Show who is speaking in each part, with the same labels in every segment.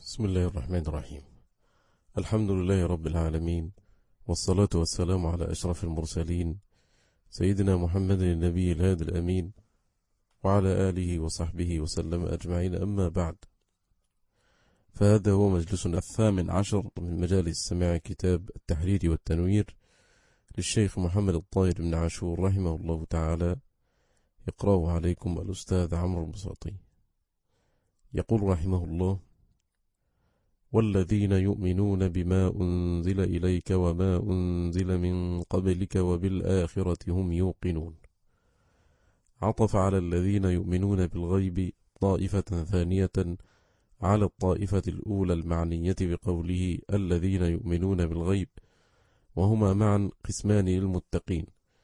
Speaker 1: بسم الله الرحمن الرحيم. الحمد لله رب العالمين، والصلاة والسلام على أشرف المرسلين سيدنا محمد النبي الهادي الأمين وعلى آله وصحبه وسلم أجمعين، أما بعد، فهذا هو مجلسنا 18 من مجالس سماع كتاب التحرير والتنوير للشيخ محمد الطاهر بن عاشور رحمه الله تعالى، يقرأه عليكم الأستاذ عمرو البساطي. يقول رحمه الله: والذين يؤمنون بما أنزل إليك وما أنزل من قبلك وبالآخرة هم يوقنون. عطف على الذين يؤمنون بالغيب طائفة ثانية على الطائفة الأولى المعنية بقوله الذين يؤمنون بالغيب، وهما معا قسمان للمتقين،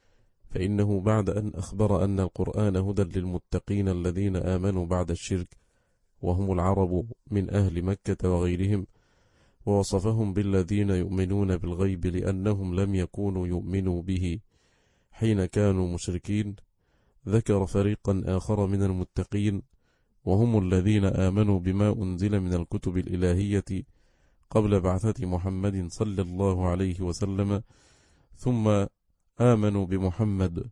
Speaker 1: فإنه بعد أن أخبر أن القرآن هدى للمتقين الذين آمنوا بعد الشرك وهم العرب من أهل مكة وغيرهم، ووصفهم بالذين يؤمنون بالغيب لأنهم لم يكونوا يؤمنوا به حين كانوا مشركين، ذكر فريقا آخر من المتقين وهم الذين آمنوا بما أنزل من الكتب الإلهية قبل بعثة محمد صلى الله عليه وسلم، ثم آمنوا بمحمد،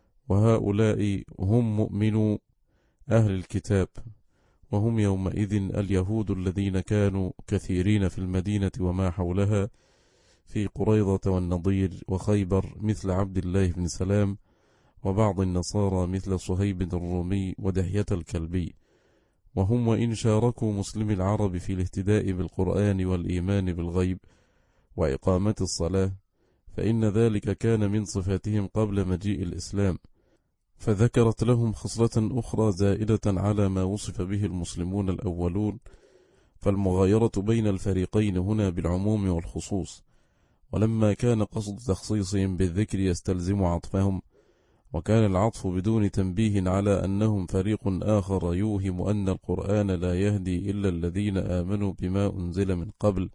Speaker 1: وهؤلاء هم مؤمنو أهل الكتاب، وهم يومئذ اليهود الذين كانوا كثيرين في المدينة وما حولها في قريظة والنضير وخيبر مثل عبد الله بن سلام، وبعض النصارى مثل صهيب الرومي ودحية الكلبي، وهم وإن شاركوا مسلم العرب في الاهتداء بالقرآن والإيمان بالغيب وإقامة الصلاة، فإن ذلك كان من صفاتهم قبل مجيء الإسلام، فذكرت لهم خصلة أخرى زائدة على ما وصف به المسلمون الأولون، فالمغايرة بين الفريقين هنا بالعموم والخصوص، ولما كان قصد تخصيصهم بالذكر يستلزم عطفهم، وكان العطف بدون تنبيه على أنهم فريق آخر يوهم أن القرآن لا يهدي إلا الذين آمنوا بما أنزل من قبل،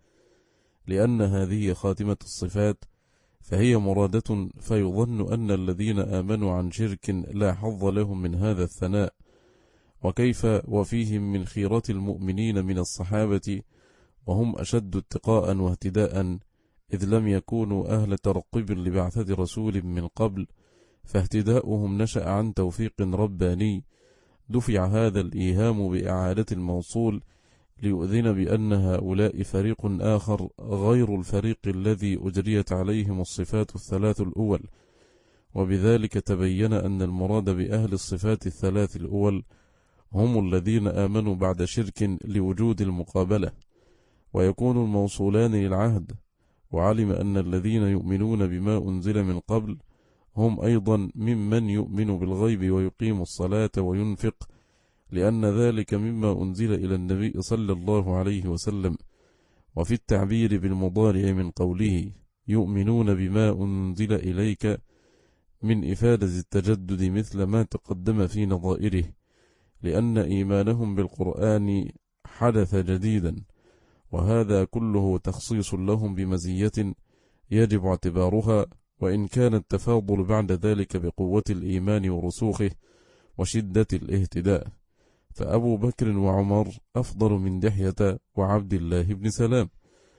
Speaker 1: لأن هذه خاتمة الصفات فهي مرادة، فيظن أن الذين آمنوا عن شرك لا حظ لهم من هذا الثناء، وكيف وفيهم من خيرة المؤمنين من الصحابة وهم أشد اتقاء واهتداء، إذ لم يكونوا أهل ترقب لبعثة رسول من قبل، فاهتداؤهم نشأ عن توفيق رباني، دفع هذا الإيهام بإعادة الموصول ليؤذن بأن هؤلاء فريق آخر غير الفريق الذي أجريت عليهم الصفات الثلاث الأول، وبذلك تبين أن المراد بأهل الصفات الثلاث الأول هم الذين آمنوا بعد شرك لوجود المقابلة، ويكون الموصولان للعهد، وعلم أن الذين يؤمنون بما أنزل من قبل هم أيضا ممن يؤمن بالغيب ويقيم الصلاة وينفق، لأن ذلك مما أنزل إلى النبي صلى الله عليه وسلم. وفي التعبير بالمضارع من قوله يؤمنون بما أنزل إليك من إفادة التجدد مثل ما تقدم في نظائره، لأن إيمانهم بالقرآن حدث جديدا، وهذا كله تخصيص لهم بمزية يجب اعتبارها، وإن كان التفاضل بعد ذلك بقوة الإيمان ورسوخه وشدة الاهتداء، فأبو بكر وعمر أفضل من دحية وعبد الله بن سلام.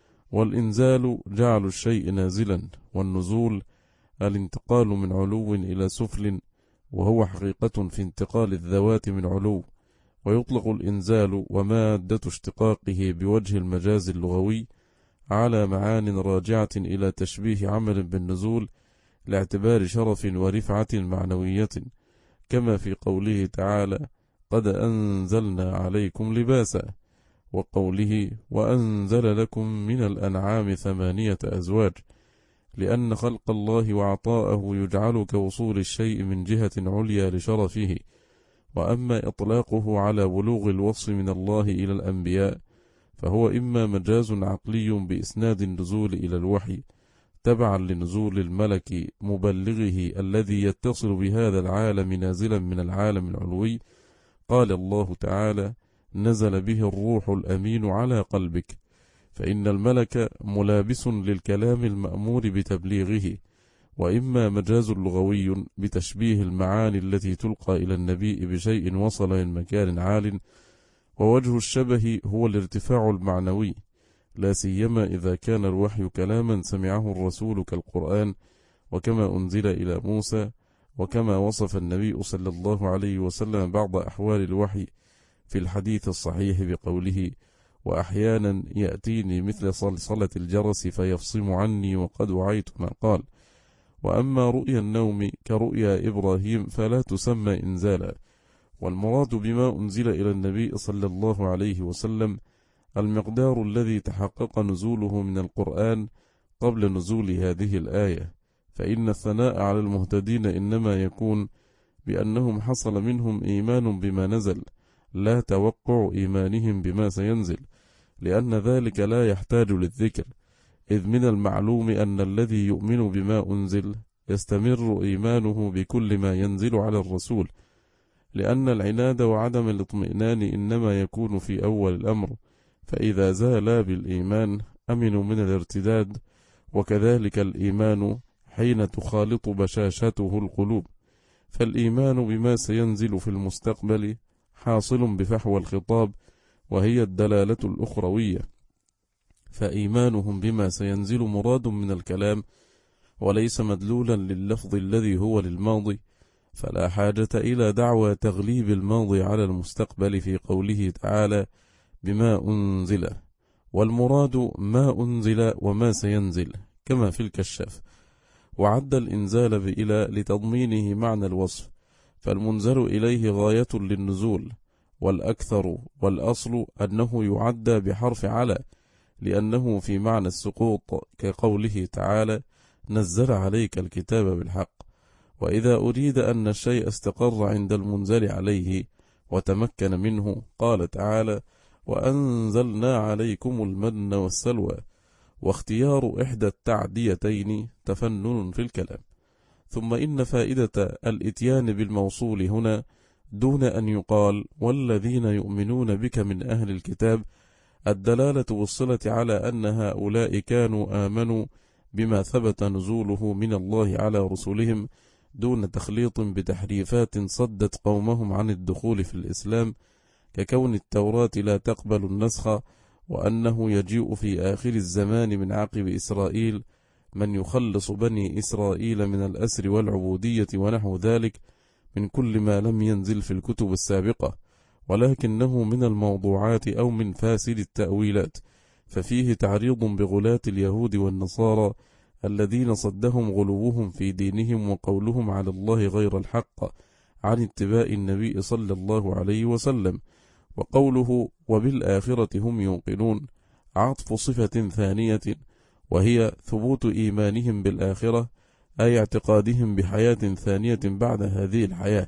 Speaker 1: والإنزال جعل الشيء نازلا، والنزول الانتقال من علو إلى سفل، وهو حقيقة في انتقال الذوات من علو، ويطلق الإنزال ومادة اشتقاقه بوجه المجاز اللغوي على معان راجعة إلى تشبيه عمل بالنزول لاعتبار شرف ورفعة معنوية، كما في قوله تعالى قد أنزلنا عليكم لباسا، وقوله وأنزل لكم من الأنعام 8 أزواج، لأن خلق الله وعطاءه يجعل كوصول الشيء من جهة عليا لشرفه. وأما إطلاقه على بلوغ الوصف من الله إلى الأنبياء فهو إما مجاز عقلي بإسناد النزول إلى الوحي تبعا لنزول الملك مبلغه الذي يتصل بهذا العالم نازلا من العالم العلوي، قال الله تعالى نزل به الروح الأمين على قلبك، فإن الملك ملابس للكلام المأمور بتبليغه. وإما مجاز لغوي بتشبيه المعاني التي تلقى إلى النبي بشيء وصل من مكان عال، ووجه الشبه هو الارتفاع المعنوي، لا سيما إذا كان الوحي كلاما سمعه الرسول كالقرآن، وكما أنزل إلى موسى، وكما وصف النبي صلى الله عليه وسلم بعض أحوال الوحي في الحديث الصحيح بقوله: وأحيانا يأتيني مثل صلصلة الجرس فيفصم عني وقد وعيت ما قال. وأما رؤيا النوم كرؤيا إبراهيم فلا تسمى إنزالا، والمراد بما أنزل إلى النبي صلى الله عليه وسلم المقدار الذي تحقق نزوله من القرآن قبل نزول هذه الآية، فإن الثناء على المهتدين إنما يكون بأنهم حصل منهم إيمان بما نزل، لا توقع إيمانهم بما سينزل، لأن ذلك لا يحتاج للذكر، إذ من المعلوم أن الذي يؤمن بما أنزل يستمر إيمانه بكل ما ينزل على الرسول، لأن العناد وعدم الاطمئنان إنما يكون في أول الأمر، فإذا زالا بالإيمان أمنوا من الارتداد، وكذلك الإيمان حين تخالط بشاشته القلوب، فالإيمان بما سينزل في المستقبل حاصل بفحوى الخطاب، وهي الدلالة الأخروية، فإيمانهم بما سينزل مراد من الكلام وليس مدلولا لللفظ الذي هو للماضي، فلا حاجة إلى دعوى تغليب الماضي على المستقبل في قوله تعالى: بما أنزل، والمراد ما أنزل وما سينزل، كما في الكشاف. وعد الإنزال بإلى لتضمينه معنى الوصف، فالمنزل إليه غاية للنزول، والأكثر والأصل أنه يعد بحرف على، لأنه في معنى السقوط، كقوله تعالى: نزل عليك الكتاب بالحق. وإذا أريد أن الشيء استقر عند المنزل عليه وتمكن منه، قال تعالى: وأنزلنا عليكم المن والسلوى. واختيار إحدى التعديتين تفنن في الكلام. ثم إن فائدة الإتيان بالموصول هنا دون أن يقال والذين يؤمنون بك من أهل الكتاب الدلالة والصلة على أن هؤلاء كانوا آمنوا بما ثبت نزوله من الله على رسلهم، دون تخليط بتحريفات صدت قومهم عن الدخول في الإسلام، ككون التوراة لا تقبل النسخ، وأنه يجيء في آخر الزمان من عقب إسرائيل من يخلص بني إسرائيل من الأسر والعبودية ونحو ذلك من كل ما لم ينزل في الكتب السابقة، ولكنه من الموضوعات أو من فاسد التأويلات، ففيه تعريض بغلاة اليهود والنصارى الذين صدهم غلوهم في دينهم وقولهم على الله غير الحق عن اتباع النبي صلى الله عليه وسلم. وقوله وبالآخرة هم يوقنون عطف صفة ثانية، وهي ثبوت إيمانهم بالآخرة، أي اعتقادهم بحياة ثانية بعد هذه الحياة،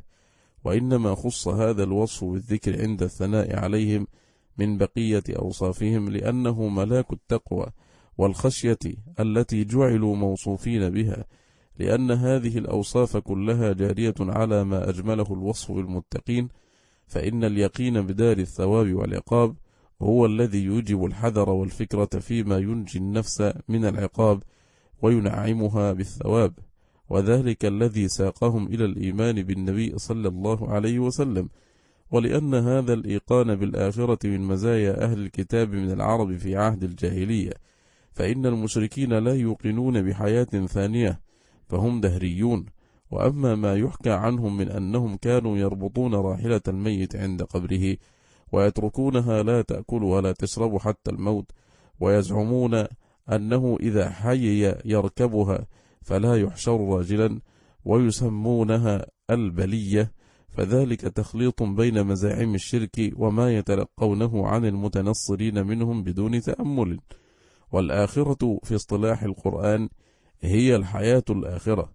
Speaker 1: وإنما خص هذا الوصف بالذكر عند الثناء عليهم من بقية أوصافهم، لأنه ملاك التقوى والخشية التي جعلوا موصوفين بها، لأن هذه الأوصاف كلها جارية على ما أجمله الوصف بالمتقين، فإن اليقين بدار الثواب والعقاب هو الذي يوجب الحذر والفكرة فيما ينجي النفس من العقاب وينعمها بالثواب، وذلك الذي ساقهم إلى الإيمان بالنبي صلى الله عليه وسلم. ولأن هذا الإيقان بالآخرة من مزايا أهل الكتاب من العرب في عهد الجاهلية، فإن المشركين لا يوقنون بحياة ثانية، فهم دهريون. وأما ما يحكى عنهم من أنهم كانوا يربطون راحلة الميت عند قبره ويتركونها لا تأكل ولا تشرب حتى الموت، ويزعمون أنه إذا حي يركبها فلا يحشر راجلا، ويسمونها البلية، فذلك تخليط بين مزاعم الشرك وما يتلقونه عن المتنصرين منهم بدون تأمل. والآخرة في اصطلاح القرآن هي الحياة الآخرة،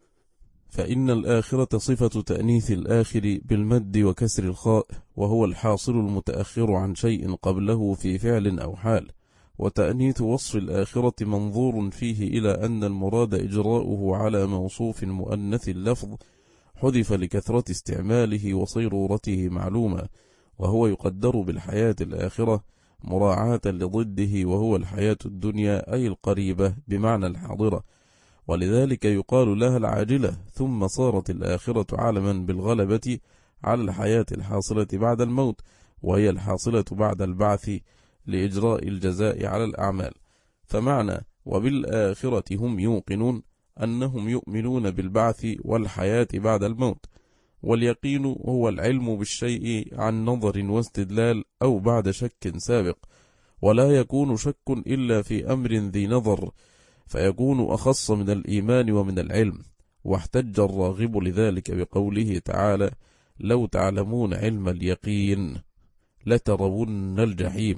Speaker 1: فإن الآخرة صفة تأنيث الآخر بالمد وكسر الخاء، وهو الحاصل المتأخر عن شيء قبله في فعل أو حال. وتأنيث وصف الآخرة منظور فيه إلى أن المراد إجراؤه على موصوف مؤنث اللفظ حذف لكثرة استعماله وصيرورته معلومة، وهو يقدر بالحياة الآخرة مراعاة لضده وهو الحياة الدنيا، أي القريبة بمعنى الحاضرة، ولذلك يقال لها العاجلة، ثم صارت الآخرة علما بالغلبة على الحياة الحاصلة بعد الموت، وهي الحاصلة بعد البعث لإجراء الجزاء على الأعمال. فمعنى وبالآخرة هم يوقنون أنهم يؤمنون بالبعث والحياة بعد الموت، واليقين هو العلم بالشيء عن نظر واستدلال أو بعد شك سابق، ولا يكون شك إلا في أمر ذي نظر، فيكون أخص من الإيمان ومن العلم. واحتج الراغب لذلك بقوله تعالى: لو تعلمون علم اليقين لترون الجحيم.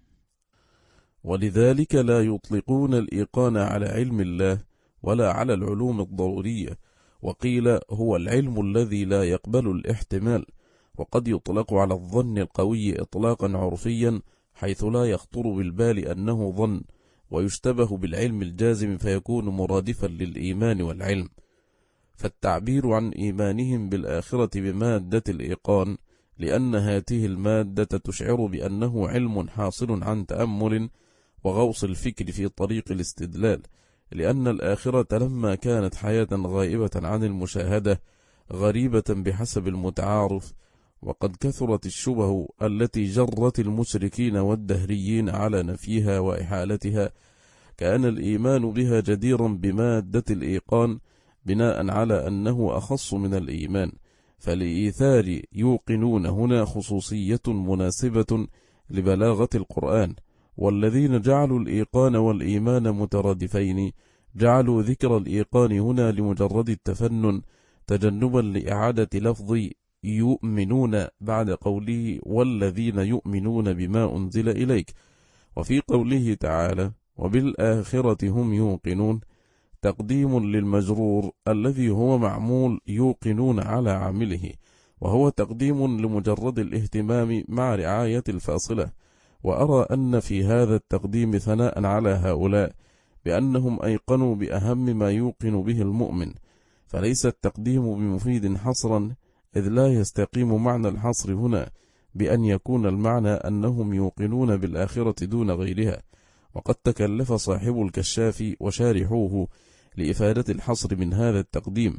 Speaker 1: ولذلك لا يطلقون الإيقان على علم الله ولا على العلوم الضرورية، وقيل هو العلم الذي لا يقبل الاحتمال، وقد يطلق على الظن القوي إطلاقا عرفيا حيث لا يخطر بالبال أنه ظن، ويشتبه بالعلم الجازم فيكون مرادفا للإيمان والعلم. فالتعبير عن إيمانهم بالآخرة بمادة الإيقان، لأن هذه المادة تشعر بأنه علم حاصل عن تأمل وغوص الفكر في طريق الاستدلال، لأن الآخرة لما كانت حياة غائبة عن المشاهدة غريبة بحسب المتعارف، وقد كثرت الشبه التي جرت المشركين والدهريين على نفيها وإحالتها، كان الإيمان بها جديرا بمادة الإيقان بناء على أنه أخص من الإيمان. فلإيثار يوقنون هنا خصوصية مناسبة لبلاغة القرآن، والذين جعلوا الإيقان والإيمان مترادفين جعلوا ذكر الإيقان هنا لمجرد التفنن تجنبا لإعادة لفظ يؤمنون بعد قوله والذين يؤمنون بما أنزل إليك. وفي قوله تعالى وبالآخرة هم يوقنون تقديم للمجرور الذي هو معمول يوقنون على عامله، وهو تقديم لمجرد الاهتمام مع رعاية الفاصلة. وأرى أن في هذا التقديم ثناء على هؤلاء بأنهم أيقنوا بأهم ما يوقن به المؤمن، فليس التقديم بمفيد حصرا، إذ لا يستقيم معنى الحصر هنا بأن يكون المعنى أنهم يوقنون بالآخرة دون غيرها. وقد تكلف صاحب الكشاف وشارحوه لإفادة الحصر من هذا التقديم،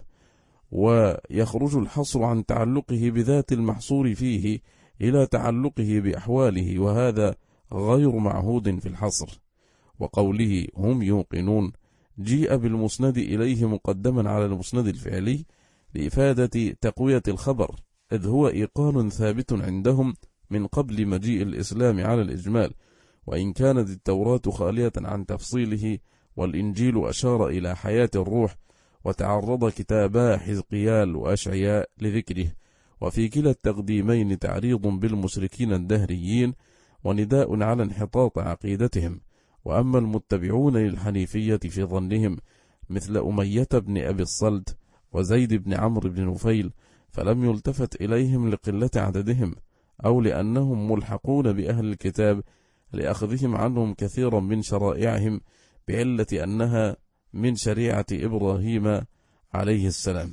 Speaker 1: ويخرج الحصر عن تعلقه بذات المحصور فيه إلى تعلقه بأحواله، وهذا غير معهود في الحصر. وقوله هم يوقنون جيء بالمسند إليه مقدما على المسند الفعلي لإفادة تقوية الخبر، إذ هو إيقان ثابت عندهم من قبل مجيء الإسلام على الإجمال، وإن كانت التوراة خالية عن تفصيله والإنجيل أشار إلى حياة الروح، وتعرض كتابا حزقيال وأشعياء لذكره. وفي كلا التقديمين تعريض بالمشركين الدهريين ونداء على انحطاط عقيدتهم. وأما المتبعون للحنيفية في ظنهم مثل أمية بن أبي الصلت وزيد بن عمرو بن نفيل فلم يلتفت إليهم لقلة عددهم، أو لأنهم ملحقون بأهل الكتاب لأخذهم عنهم كثيرا من شرائعهم بعلة أنها من شريعة إبراهيم عليه السلام.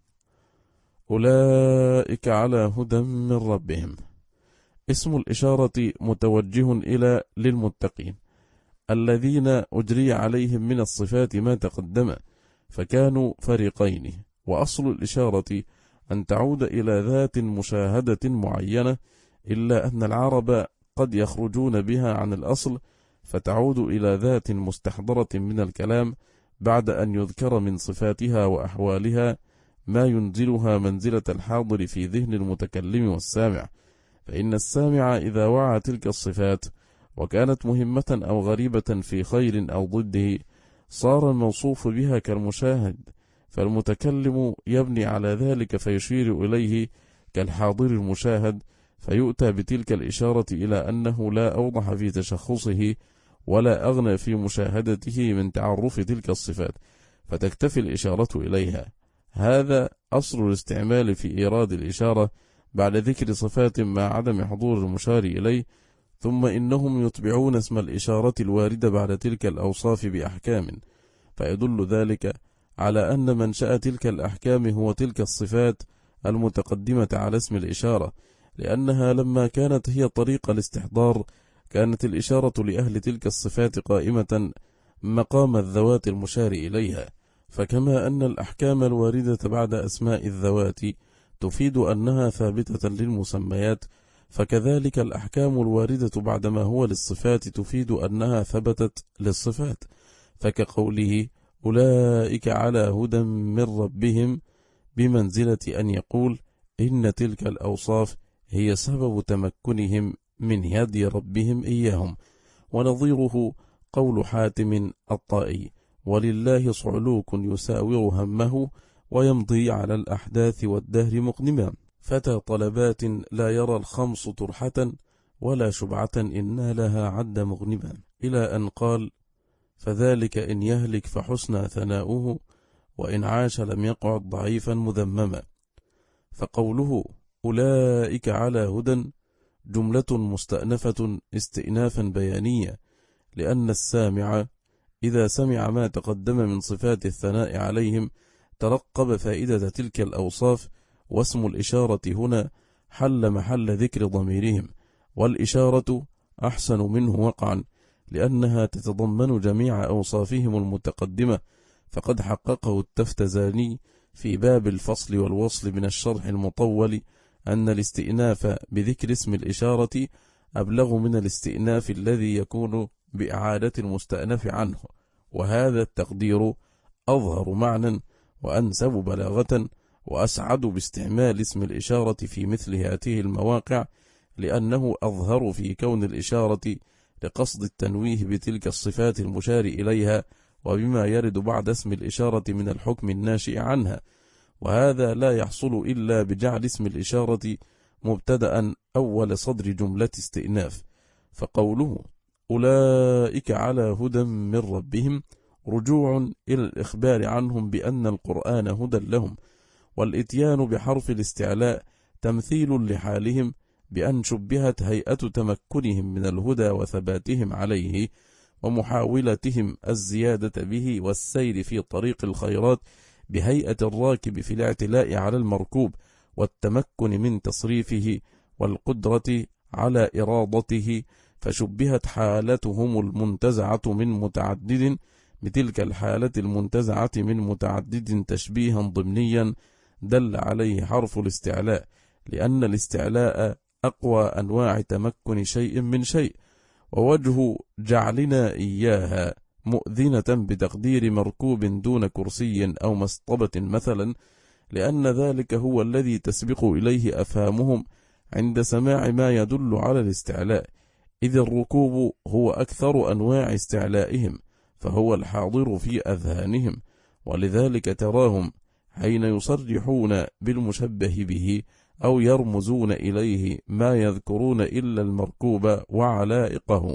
Speaker 1: أولئك على هدى من ربهم. اسم الإشارة متوجه إلى للمتقين الذين أجري عليهم من الصفات ما تقدم، فكانوا فريقين. وأصل الإشارة أن تعود إلى ذات مشاهدة معينة، إلا أن العرب قد يخرجون بها عن الأصل فتعود إلى ذات مستحضرة من الكلام بعد أن يذكر من صفاتها وأحوالها ما ينزلها منزلة الحاضر في ذهن المتكلم والسامع. فإن السامع إذا وعى تلك الصفات وكانت مهمة أو غريبة في خير أو ضده صار الموصوف بها كالمشاهد، فالمتكلم يبني على ذلك فيشير إليه كالحاضر المشاهد، فيؤتى بتلك الإشارة إلى أنه لا أوضح في تشخصه ولا أغنى في مشاهدته من تعرف تلك الصفات، فتكتفي الإشارة إليها. هذا أصل الاستعمال في إيراد الإشارة بعد ذكر صفات مع عدم حضور المشار إليه. ثم إنهم يتبعون اسم الإشارة الواردة بعد تلك الأوصاف بأحكام، فيدل ذلك على أن منشأ تلك الأحكام هو تلك الصفات المتقدمة على اسم الإشارة، لأنها لما كانت هي طريق الاستحضار كانت الإشارة لأهل تلك الصفات قائمة مقام الذوات المشار إليها. فكما أن الأحكام الواردة بعد أسماء الذوات تفيد أنها ثابتة للمسميات، فكذلك الأحكام الواردة بعدما هو للصفات تفيد أنها ثبتت للصفات، فكقوله أولئك على هدى من ربهم بمنزلة أن يقول إن تلك الأوصاف هي سبب تمكنهم من هدي ربهم إياهم. ونظيره قول حاتم الطائي ولله صعلوك يساور همه ويمضي على الأحداث والدهر مقدما، فتى طلبات لا يرى الخمس طرحة ولا شبعة إن نالها عد مغنما، إلى أن قال فذلك إن يهلك فحسن ثناؤه وإن عاش لم يقعد ضعيفا مذمما. فقوله أولئك على هدى جملة مستأنفة استئنافا بيانية، لأن السامع إذا سمع ما تقدم من صفات الثناء عليهم ترقب فائدة تلك الأوصاف، واسم الإشارة هنا حل محل ذكر ضميرهم، والإشارة أحسن منه وقعا لأنها تتضمن جميع أوصافهم المتقدمة، فقد حققه التفتزاني في باب الفصل والوصل من الشرح المطول أن الاستئناف بذكر اسم الإشارة أبلغ من الاستئناف الذي يكون بإعادة المستأنف عنه، وهذا التقدير أظهر معنى وأنسب بلاغة وأسعد باستعمال اسم الإشارة في مثل هذه المواقع، لأنه أظهر في كون الإشارة لقصد التنويه بتلك الصفات المشار إليها وبما يرد بعد اسم الإشارة من الحكم الناشئ عنها، وهذا لا يحصل إلا بجعل اسم الإشارة مبتدأ أول صدر جملة استئناف. فقوله أولئك على هدى من ربهم رجوع إلى الإخبار عنهم بأن القرآن هدى لهم، والإتيان بحرف الاستعلاء تمثيل لحالهم بأن شبهت هيئة تمكنهم من الهدى وثباتهم عليه ومحاولتهم الزيادة به والسير في طريق الخيرات بهيئة الراكب في الاعتلاء على المركوب والتمكن من تصريفه والقدرة على إرادته، فشبهت حالتهم المنتزعة من متعدد بتلك الحالة المنتزعة من متعدد تشبيها ضمنيا دل عليه حرف الاستعلاء، لأن الاستعلاء أقوى أنواع تمكن شيء من شيء، ووجه جعلنا إياها مؤذنة بتقدير مركوب دون كرسي أو مسطبة مثلا، لأن ذلك هو الذي تسبق إليه أفهامهم عند سماع ما يدل على الاستعلاء، إذ الركوب هو أكثر أنواع استعلائهم فهو الحاضر في أذهانهم، ولذلك تراهم حين يصرحون بالمشبه به أو يرمزون إليه ما يذكرون إلا المركوب وعلائقه،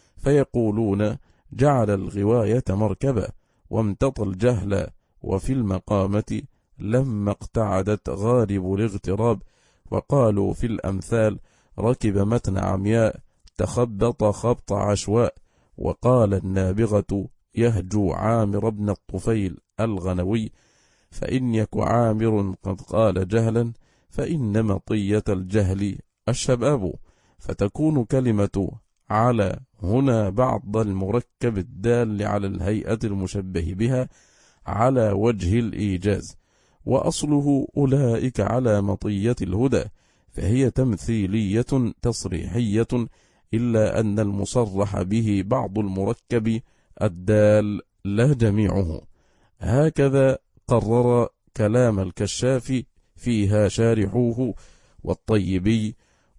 Speaker 1: فيقولون جعل الغواية مركبة وامتطى الجهل، وفي المقامة لما اقتعدت غالب الاغتراب، وقالوا في الأمثال ركب متن عمياء تخبط خبط عشواء، وقال النابغة يهجو عامر بن الطفيل الغنوي فإن يك عامر قد قال جهلا فإن مطية الجهل الشباب، فتكون كلمة على هنا بعض المركب الدال على الهيئة المشبه بها على وجه الإيجاز، وأصله أولئك على مطية الهدى، فهي تمثيلية تصريحية، إلا أن المصرح به بعض المركب الدال لا جميعه. هكذا قرر كلام الكشاف فيها شارحوه والطيبي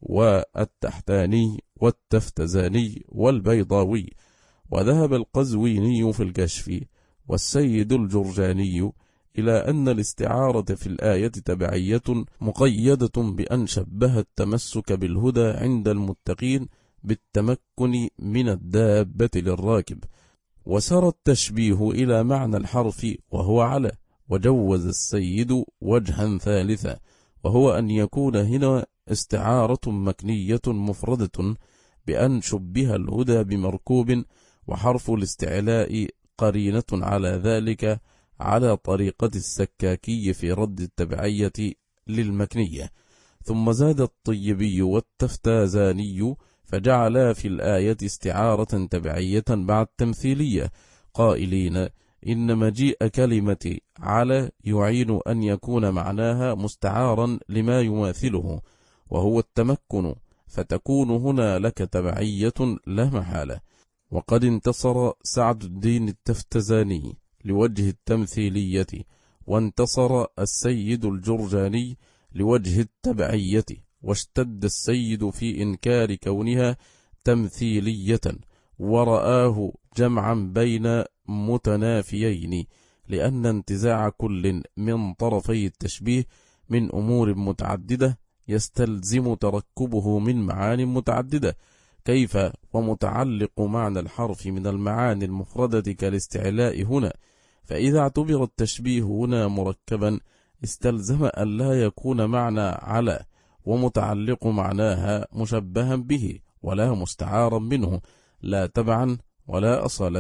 Speaker 1: والتحتاني والتفتزاني والبيضاوي، وذهب القزويني في الكشف والسيد الجرجاني إلى أن الاستعارة في الآية تبعية مقيدة بأن شبه التمسك بالهدى عند المتقين بالتمكن من الدابة للراكب، وسر التشبيه إلى معنى الحرف وهو على، وجوز السيد وجها ثالثا وهو أن يكون هنا استعارة مكنية مفردة بأن شبه الهدى بمركوب، وحرف الاستعلاء قرينة على ذلك على طريقة السكاكي في رد التبعية للمكنية. ثم زاد الطيبي والتفتازاني فجعلا في الآية استعارة تبعية بعد تمثيلية، قائلين إن مجيء كلمة على يعين أن يكون معناها مستعارا لما يماثله وهو التمكن، فتكون هنا لك تبعية لا محالة. وقد انتصر سعد الدين التفتزاني لوجه التمثيلية، وانتصر السيد الجرجاني لوجه التبعية، واشتد السيد في إنكار كونها تمثيلية، ورآه جمعا بين متنافيين، لأن انتزاع كل من طرفي التشبيه من أمور متعددة يستلزم تركبه من معان متعددة، كيف ومتعلق معنى الحرف من المعاني المفردة كالاستعلاء هنا، فإذا اعتبر التشبيه هنا مركبا استلزم أن لا يكون معنى على ومتعلق معناها مشبها به ولا مستعارا منه، لا تبعا ولا أصالة.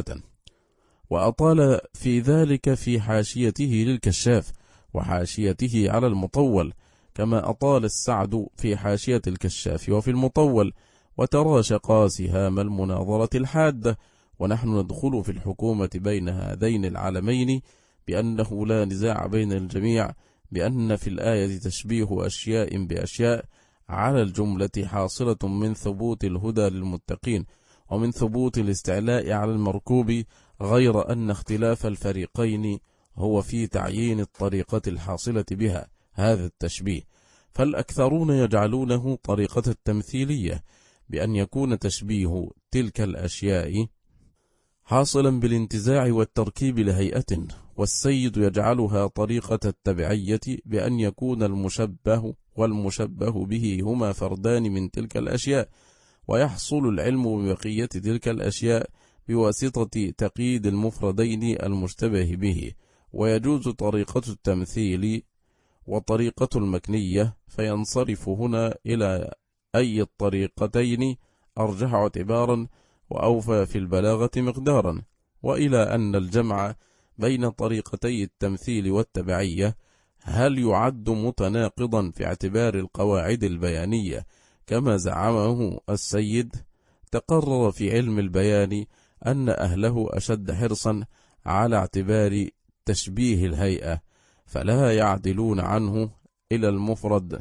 Speaker 1: وأطال في ذلك في حاشيته للكشاف وحاشيته على المطول، كما أطال السعد في حاشية الكشاف وفي المطول، وتراشقا سهام المناظرة الحادة. ونحن ندخل في الحكومة بين هذين العلمين بأنه لا نزاع بين الجميع بأن في الآية تشبيه أشياء بأشياء على الجملة حاصلة من ثبوت الهدى للمتقين ومن ثبوت الاستعلاء على المركوب، غير أن اختلاف الفريقين هو في تعيين الطريقة الحاصلة بها هذا التشبيه. فالأكثرون يجعلونه طريقة التمثيلية بأن يكون تشبيه تلك الأشياء حاصلا بالانتزاع والتركيب لهيئة، والسيد يجعلها طريقة التبعية بأن يكون المشبه والمشبه به هما فردان من تلك الأشياء، ويحصل العلم ببقية تلك الأشياء بواسطة تقييد المفردين المشتبه به. ويجوز طريقة التمثيل وطريقة المكنية، فينصرف هنا إلى أي الطريقتين أرجح اعتبارا وأوفى في البلاغة مقدارا، وإلى أن الجمع بين طريقتي التمثيل والتبعية هل يعد متناقضا في اعتبار القواعد البيانية كما زعمه السيد؟ تقرر في علم البيان أن أهله أشد حرصا على اعتبار تشبيه الهيئة، فلا يعدلون عنه إلى المفرد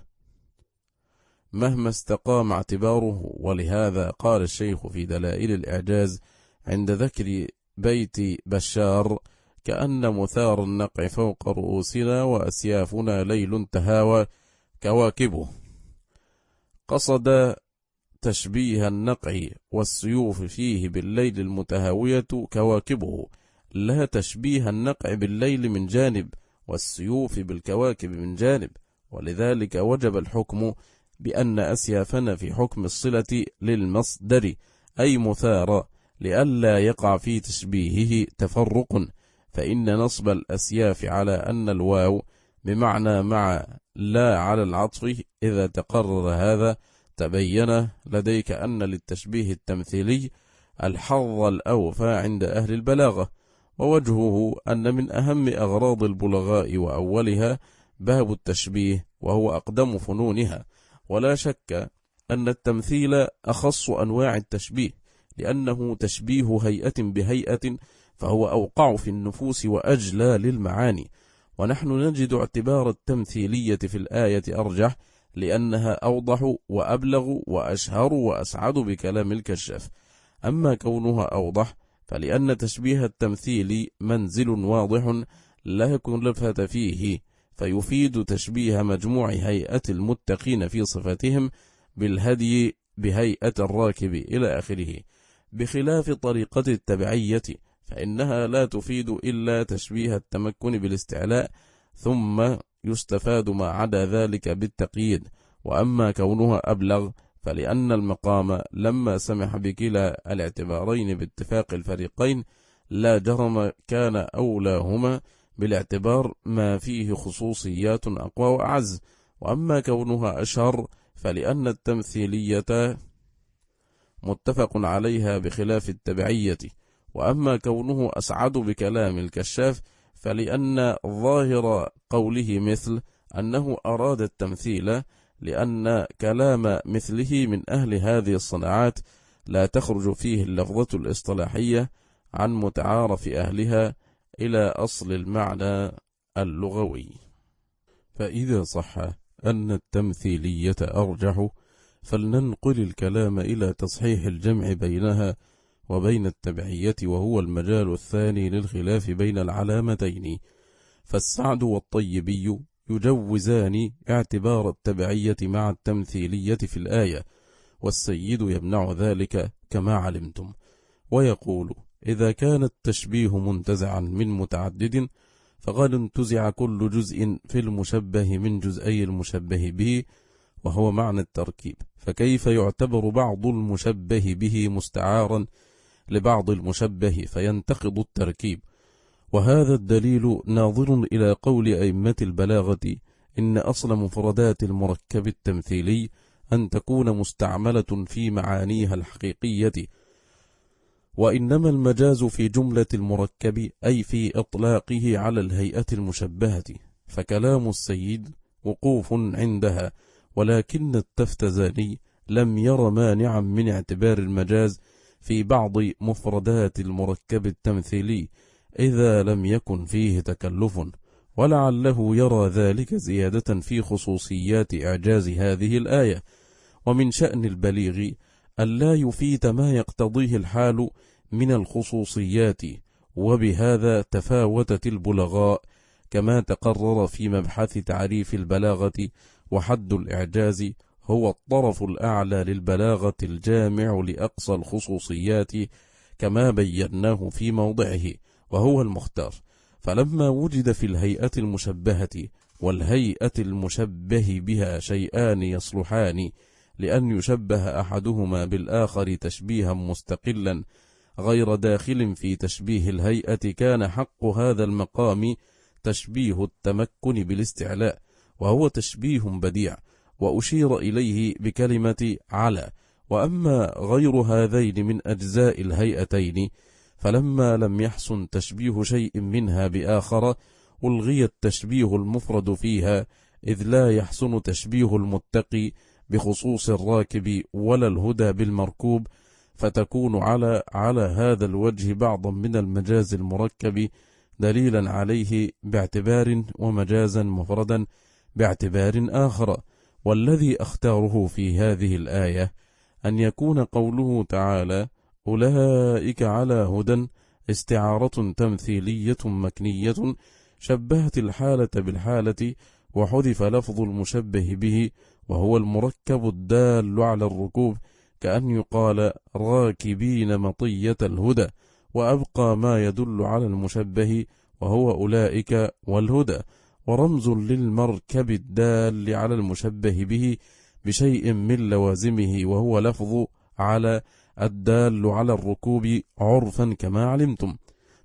Speaker 1: مهما استقام اعتباره. ولهذا قال الشيخ في دلائل الإعجاز عند ذكر بيت بشار: كأن مثار النقع فوق رؤوسنا وأسيافنا ليل تهاوى كواكبه. قصد تشبيه النقع والسيوف فيه بالليل المتهاوية كواكبه، لا تشبيه النقع بالليل من جانب والسيوف بالكواكب من جانب. ولذلك وجب الحكم بأن أسيافنا في حكم الصلة للمصدر أي مثار، لئلا يقع في تشبيهه تفرق، فإن نصب الأسياف على أن الواو بمعنى مع لا على العطف إذا تقرر هذا تبين لديك أن للتشبيه التمثيلي الحظ الأوفى عند أهل البلاغة. ووجهه أن من أهم أغراض البلغاء وأولها باب التشبيه، وهو أقدم فنونها. ولا شك أن التمثيل أخص أنواع التشبيه، لأنه تشبيه هيئة بهيئة، فهو أوقع في النفوس وأجلى للمعاني. ونحن نجد اعتبار التمثيلية في الآية أرجح، لأنها أوضح وأبلغ وأشهر وأسعد بكلام الكشاف. أما كونها أوضح فلأن تشبيه التمثيل منزل واضح لا يكون لفة فيه، فيفيد تشبيه مجموع هيئة المتقين في صفتهم بالهدي بهيئة الراكب إلى آخره، بخلاف طريقة التبعية فإنها لا تفيد إلا تشبيه التمكن بالاستعلاء، ثم يستفاد ما عدا ذلك بالتقييد. وأما كونها أبلغ فلأن المقام لما سمح بكلا الاعتبارين باتفاق الفريقين لا جرم كان أولاهما بالاعتبار ما فيه خصوصيات أقوى وأعز. وأما كونها أشهر فلأن التمثيلية متفق عليها بخلاف التبعية. وأما كونه أسعد بكلام الكشاف فلأن ظاهر قوله مثل أنه أراد التمثيل، لأن كلام مثله من أهل هذه الصناعات لا تخرج فيه اللفظة الاصطلاحية عن متعارف أهلها إلى أصل المعنى اللغوي. فإذا صح أن التمثيلية أرجح، فلننقل الكلام إلى تصحيح الجمع بينها وبين التبعية، وهو المجال الثاني للخلاف بين العلامتين. فالسعد والطيبي يجوزان اعتبار التبعية مع التمثيلية في الآية، والسيد يمنع ذلك كما علمتم، ويقول: إذا كان التشبيه منتزعا من متعدد فقد انتزع كل جزء في المشبه من جزئي المشبه به، وهو معنى التركيب، فكيف يعتبر بعض المشبه به مستعارا لبعض المشبه فينتقض التركيب؟ وهذا الدليل ناظر إلى قول أئمة البلاغة: إن أصل مفردات المركب التمثيلي أن تكون مستعملة في معانيها الحقيقية، وإنما المجاز في جملة المركب أي في إطلاقه على الهيئة المشبهة، فكلام السيد وقوف عندها، ولكن التفتزاني لم ير مانعا من اعتبار المجاز في بعض مفردات المركب التمثيلي إذا لم يكن فيه تكلف، ولعله يرى ذلك زيادة في خصوصيات إعجاز هذه الآية. ومن شأن البليغ ألا يفيت ما يقتضيه الحال من الخصوصيات، وبهذا تفاوتت البلغاء، كما تقرر في مبحث تعريف البلاغة. وحد الإعجاز هو الطرف الأعلى للبلاغة الجامع لأقصى الخصوصيات، كما بيناه في موضعه، وهو المختار. فلما وجد في الهيئة المشبهة والهيئة المشبه بها شيئان يصلحان لأن يشبه أحدهما بالآخر تشبيها مستقلا غير داخل في تشبيه الهيئة، كان حق هذا المقام تشبيه التمكن بالاستعلاء، وهو تشبيه بديع، وأشير إليه بكلمة على. وأما غير هذين من أجزاء الهيئتين فلما لم يحسن تشبيه شيء منها بآخر ألغي التشبيه المفرد فيها، إذ لا يحسن تشبيه المتقي بخصوص الراكب ولا الهدى بالمركوب، فتكون على هذا الوجه بعضا من المجاز المركب دليلا عليه باعتبار، ومجازا مفردا باعتبار آخر. والذي أختاره في هذه الآية أن يكون قوله أولئك على هدى استعارة تمثيلية مكنية شبهت الحالة بالحالة، وحذف لفظ المشبه به وهو المركب الدال على الركوب، كأن يقال راكبين مطية الهدى، وأبقى ما يدل على المشبه وهو أولئك والهدى، ورمز للمركب الدال على المشبه به بشيء من لوازمه، وهو لفظ على الدال على الركوب عرفا كما علمتم.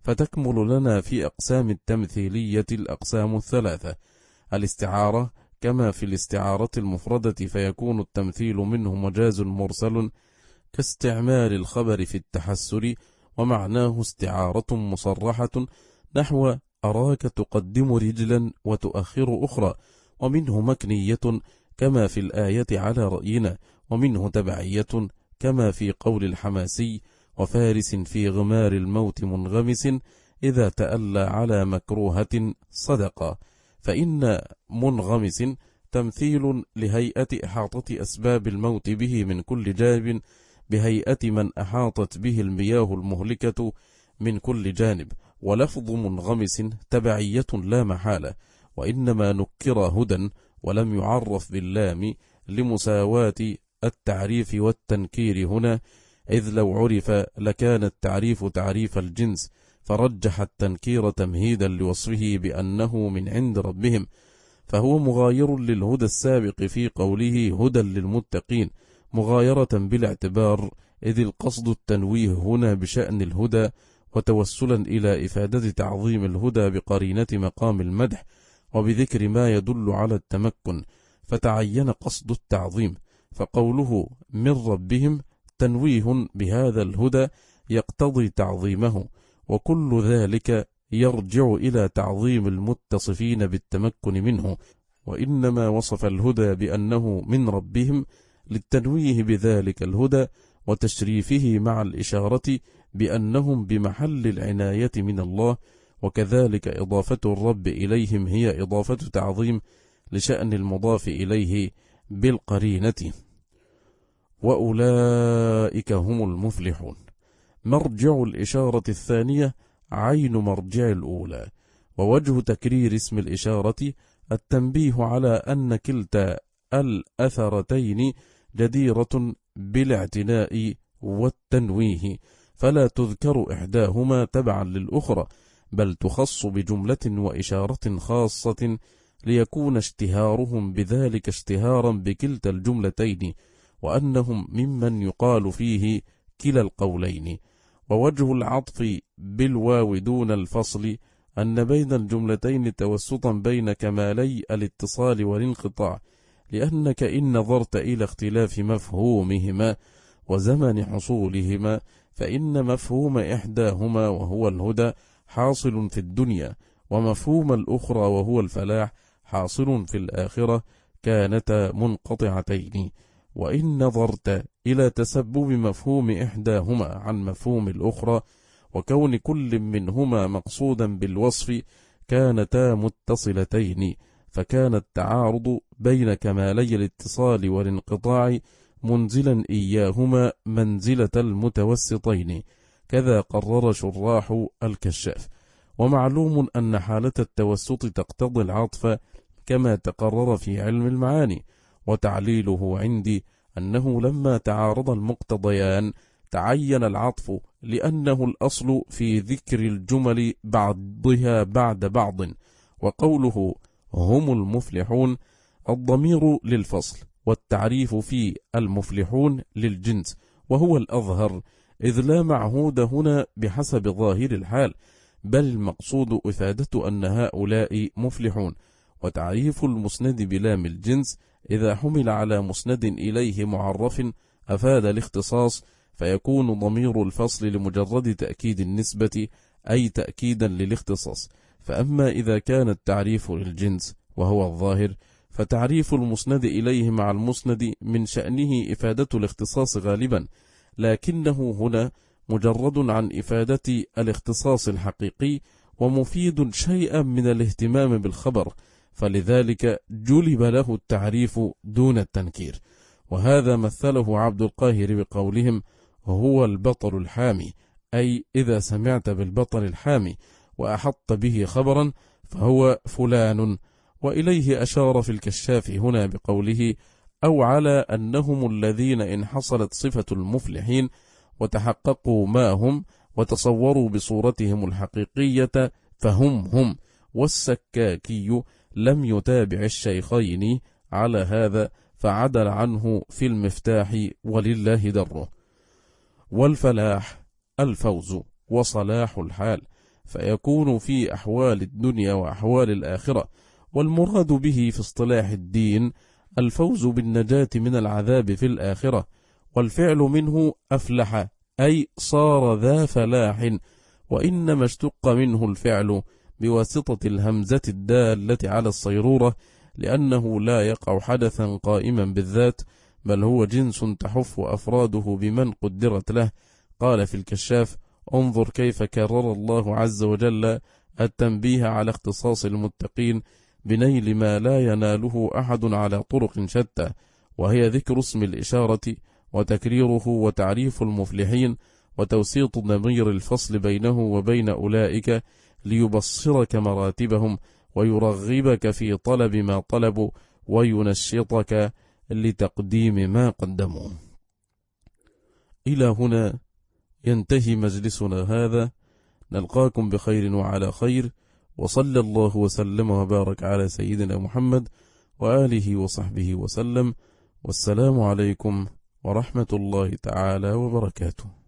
Speaker 1: فتكمل لنا في أقسام التمثيلية الأقسام الثلاثة: الاستعارة كما في الاستعارة المفردة، فيكون التمثيل منه مجاز مرسل كاستعمال الخبر في التحسر، ومعناه استعارة مصرحة نحو أراك تقدم رجلا وتؤخر أخرى، ومنه مكنية كما في الآية على رأينا، ومنه تبعية كما في قول الحماسي: وفارس في غمار الموت منغمس إذا تألى على مكروهة صدقا. فإن منغمس تمثيل لهيئة إحاطة أسباب الموت به من كل جانب بهيئة من أحاطت به المياه المهلكة من كل جانب، ولفظ منغمس تبعية لا محالة، وإنما نكر هدى ولم يعرف باللام لمساواة التعريف والتنكير هنا، إذ لو عرف لكان التعريف تعريف الجنس، فرجح التنكير تمهيدا لوصفه بأنه من عند ربهم، فهو مغاير للهدى السابق في قوله هدى للمتقين مغايرة بالاعتبار، إذ القصد التنويه هنا بشأن الهدى، وتوسلا إلى إفادة تعظيم الهدى بقرينة مقام المدح وبذكر ما يدل على التمكن، فتعين قصد التعظيم. فقوله من ربهم تنويه بهذا الهدى يقتضي تعظيمه، وكل ذلك يرجع إلى تعظيم المتصفين بالتمكن منه، وإنما وصف الهدى بأنه من ربهم للتنويه بذلك الهدى وتشريفه مع الإشارة بأنهم بمحل العناية من الله، وكذلك إضافة الرب إليهم هي إضافة تعظيم لشأن المضاف إليه بالقرينة. وأولئك هم المفلحون. مرجع الإشارة الثانية عين مرجع الأولى. ووجه تكرير اسم الإشارة التنبيه على أن كلتا الأثرتين جديرة بالاعتناء والتنويه، فلا تذكر إحداهما تبعا للأخرى، بل تخص بجملة وإشارة خاصة ليكون اشتهارهم بذلك اشتهارا بكلتا الجملتين، وأنهم ممن يقال فيه كلا القولين. ووجه العطف بالواو دون الفصل أن بين الجملتين توسطا بين كمالي الاتصال والانقطاع، لأنك إن نظرت إلى اختلاف مفهومهما وزمن حصولهما فإن مفهوم إحداهما وهو الهدى حاصل في الدنيا، ومفهوم الأخرى وهو الفلاح حاصل في الآخرة، كانتا منقطعتين. وإن نظرت إلى تسبب مفهوم إحداهما عن مفهوم الأخرى وكون كل منهما مقصودا بالوصف كانتا متصلتين، فكان التعارض بين كمالي الاتصال والانقطاع منزلا إياهما منزلة المتوسطين، كذا قرر شراح الكشاف. ومعلوم أن حالة التوسط تقتضي العطف كما تقرر في علم المعاني، وتعليله عندي أنه لما تعارض المقتضيان تعين العطف، لأنه الأصل في ذكر الجمل بعضها بعد بعض. وقوله هم المفلحون الضمير للفصل، والتعريف في المفلحون للجنس، وهو الأظهر، إذ لا معهود هنا بحسب ظاهر الحال، بل المقصود إفادة أن هؤلاء مفلحون. وتعريف المسند بلام الجنس إذا حمل على مسند إليه معرف أفاد الاختصاص، فيكون ضمير الفصل لمجرد تأكيد النسبة، أي تأكيدا للاختصاص. فأما إذا كان التعريف للجنس وهو الظاهر، فتعريف المسند إليه مع المسند من شأنه إفادة الاختصاص غالبا، لكنه هنا مجرد عن إفادة الاختصاص الحقيقي، ومفيد شيئا من الاهتمام بالخبر، فلذلك جلب له التعريف دون التنكير. وهذا مثله عبد القاهر بقولهم هو البطل الحامي، أي إذا سمعت بالبطل الحامي وأحط به خبرا فهو فلان. وإليه أشار في الكشاف هنا بقوله أو على أنهم الذين إن حصلت صفة المفلحين وتحققوا ما هم وتصوروا بصورتهم الحقيقية فهم هم. والسكاكي لم يتابع الشيخين على هذا فعدل عنه في المفتاح ولله دره. والفلاح الفوز وصلاح الحال، فيكون في أحوال الدنيا وأحوال الآخرة، والمراد به في اصطلاح الدين الفوز بالنجاة من العذاب في الآخرة. والفعل منه أفلح أي صار ذا فلاح، وإنما اشتق منه الفعل بواسطة الهمزة الدالة على الصيرورة، لأنه لا يقع حدثا قائما بالذات، بل هو جنس تحف أفراده بمن قدرت له. قال في الكشاف انظر كيف كرر الله عز وجل التنبيه على اختصاص المتقين بنيل ما لا يناله أحد على طرق شتى، وهي ذكر اسم الإشارة وتكريره وتعريف المفلحين وتوسيط ضمير الفصل بينه وبين أولئك ليبصرك مراتبهم ويرغبك في طلب ما طلبوا وينشطك لتقديم ما قدموا. إلى هنا ينتهي مجلسنا هذا، نلقاكم بخير وعلى خير، وصلى الله وسلم وبارك على سيدنا محمد وآله وصحبه وسلم، والسلام عليكم ورحمة الله تعالى وبركاته.